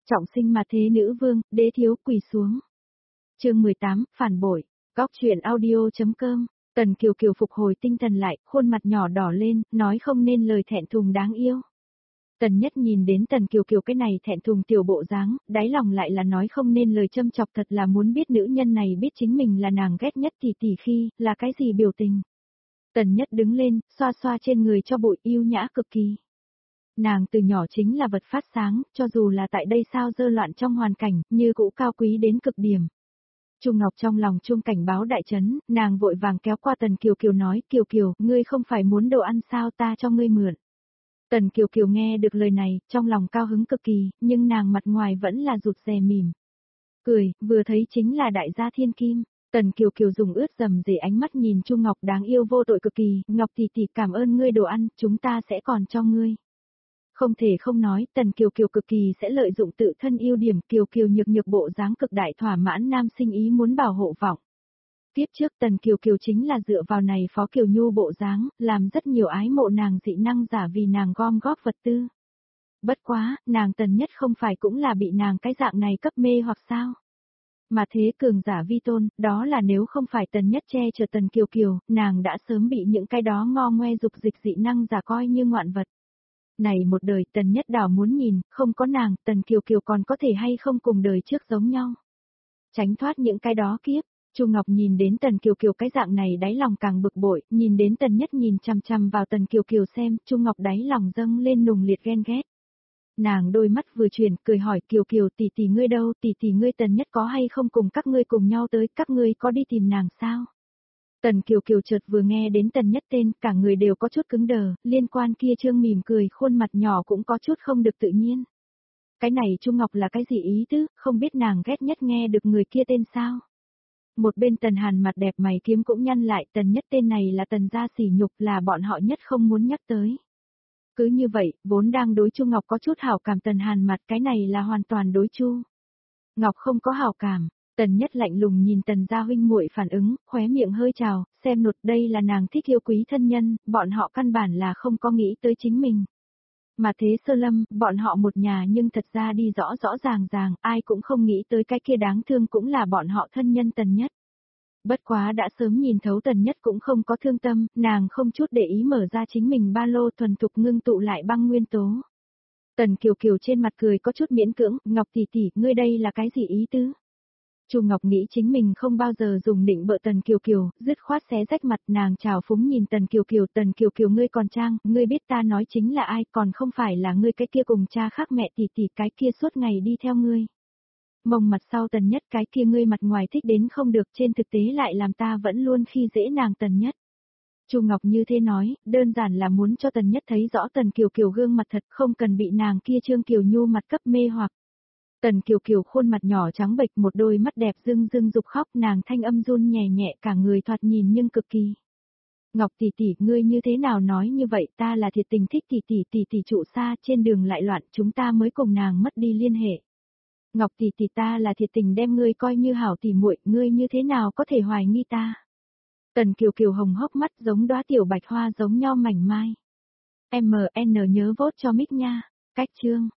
Trọng sinh mà thế nữ vương, đế thiếu quỳ xuống. Chương 18, phản bội. Góc truyện audio.com. Tần Kiều Kiều phục hồi tinh thần lại, khuôn mặt nhỏ đỏ lên, nói không nên lời thẹn thùng đáng yêu. Tần Nhất nhìn đến Tần Kiều Kiều cái này thẹn thùng tiểu bộ dáng, đáy lòng lại là nói không nên lời châm chọc, thật là muốn biết nữ nhân này biết chính mình là nàng ghét nhất tỷ tỷ khi, là cái gì biểu tình. Tần Nhất đứng lên, xoa xoa trên người cho bụi, yêu nhã cực kỳ. Nàng từ nhỏ chính là vật phát sáng, cho dù là tại đây sao dơ loạn trong hoàn cảnh, như cũ cao quý đến cực điểm. Trung Ngọc trong lòng chuông cảnh báo đại chấn, nàng vội vàng kéo qua Tần Kiều Kiều nói, Kiều Kiều, ngươi không phải muốn đồ ăn sao, ta cho ngươi mượn. Tần Kiều Kiều nghe được lời này, trong lòng cao hứng cực kỳ, nhưng nàng mặt ngoài vẫn là rụt rè mỉm. Cười, vừa thấy chính là đại gia thiên kim. Tần Kiều Kiều dùng ướt dầm dề ánh mắt nhìn Trung Ngọc đáng yêu vô tội cực kỳ, Ngọc tỷ tỷ cảm ơn ngươi đồ ăn, chúng ta sẽ còn cho ngươi. Không thể không nói, Tần Kiều Kiều cực kỳ sẽ lợi dụng tự thân ưu điểm, Kiều Kiều nhược nhược bộ dáng cực đại thỏa mãn nam sinh ý muốn bảo hộ vọng. Tiếp trước Tần Kiều Kiều chính là dựa vào này Phó Kiều Nhu bộ dáng, làm rất nhiều ái mộ nàng dị năng giả vì nàng gom góp vật tư. Bất quá, nàng Tần Nhất không phải cũng là bị nàng cái dạng này cấp mê hoặc sao? Mà thế cường giả vi tôn, đó là nếu không phải Tần Nhất che chở Tần Kiều Kiều, nàng đã sớm bị những cái đó ngo ngoe dục dịch dị năng giả coi như ngoạn vật. Này một đời Tần Nhất đảo muốn nhìn, không có nàng, Tần Kiều Kiều còn có thể hay không cùng đời trước giống nhau. Tránh thoát những cái đó kiếp, Chu Ngọc nhìn đến Tần Kiều Kiều cái dạng này đáy lòng càng bực bội, nhìn đến Tần Nhất nhìn chằm chằm vào Tần Kiều Kiều xem, Chu Ngọc đáy lòng dâng lên nùng liệt ghen ghét. Nàng đôi mắt vừa chuyển, cười hỏi Kiều Kiều tỷ tỷ ngươi đâu, tỷ tỷ ngươi Tần Nhất có hay không cùng các ngươi cùng nhau tới, các ngươi có đi tìm nàng sao? Tần Kiều Kiều chợt vừa nghe đến Tần Nhất tên, cả người đều có chút cứng đờ, liên quan kia trương mỉm cười, khuôn mặt nhỏ cũng có chút không được tự nhiên. Cái này Chu Ngọc là cái gì ý tứ, không biết nàng ghét nhất nghe được người kia tên sao? Một bên Tần Hàn mặt đẹp mày kiếm cũng nhăn lại, Tần Nhất tên này là Tần gia sỉ nhục, là bọn họ nhất không muốn nhắc tới. Cứ như vậy, vốn đang đối Chu Ngọc có chút hảo cảm Tần Hàn mặt, cái này là hoàn toàn đối Chu Ngọc không có hảo cảm. Tần Nhất lạnh lùng nhìn Tần gia huynh muội phản ứng, khóe miệng hơi trào, xem nụt đây là nàng thích yêu quý thân nhân, bọn họ căn bản là không có nghĩ tới chính mình. Mà thế Sơ Lâm, bọn họ một nhà nhưng thật ra đi rõ rõ ràng ràng, ai cũng không nghĩ tới cái kia đáng thương cũng là bọn họ thân nhân Tần Nhất. Bất quá đã sớm nhìn thấu Tần Nhất cũng không có thương tâm, nàng không chút để ý mở ra chính mình ba lô thuần thục ngưng tụ lại băng nguyên tố. Tần Kiều Kiều trên mặt cười có chút miễn cưỡng, Ngọc tỷ tỷ, ngươi đây là cái gì ý tứ? Chu Ngọc nghĩ chính mình không bao giờ dùng định bợ Tần Kiều Kiều, dứt khoát xé rách mặt nàng trào phúng nhìn Tần Kiều Kiều ngươi còn trang, ngươi biết ta nói chính là ai, còn không phải là ngươi cái kia cùng cha khác mẹ tỷ tỷ cái kia suốt ngày đi theo ngươi. Mông mặt sau Tần Nhất cái kia ngươi mặt ngoài thích đến không được, trên thực tế lại làm ta vẫn luôn khi dễ nàng Tần Nhất. Chu Ngọc như thế nói, đơn giản là muốn cho Tần Nhất thấy rõ Tần Kiều Kiều gương mặt thật, không cần bị nàng kia trương Kiều Nhu mặt cấp mê hoặc. Tần Kiều Kiều khuôn mặt nhỏ trắng bệch, một đôi mắt đẹp rưng rưng dục khóc, nàng thanh âm run nhẹ nhẹ, cả người thoạt nhìn nhưng cực kỳ. Ngọc tỷ tỷ, ngươi như thế nào nói như vậy, ta là thiệt tình thích tỷ tỷ trụ xa, trên đường lại loạn, chúng ta mới cùng nàng mất đi liên hệ. Ngọc tỷ tỷ, ta là thiệt tình đem ngươi coi như hảo tỷ muội, ngươi như thế nào có thể hoài nghi ta? Tần Kiều Kiều hồng hốc mắt giống đóa tiểu bạch hoa giống nho mảnh mai. MN nhớ vote cho mic nha. Cách chương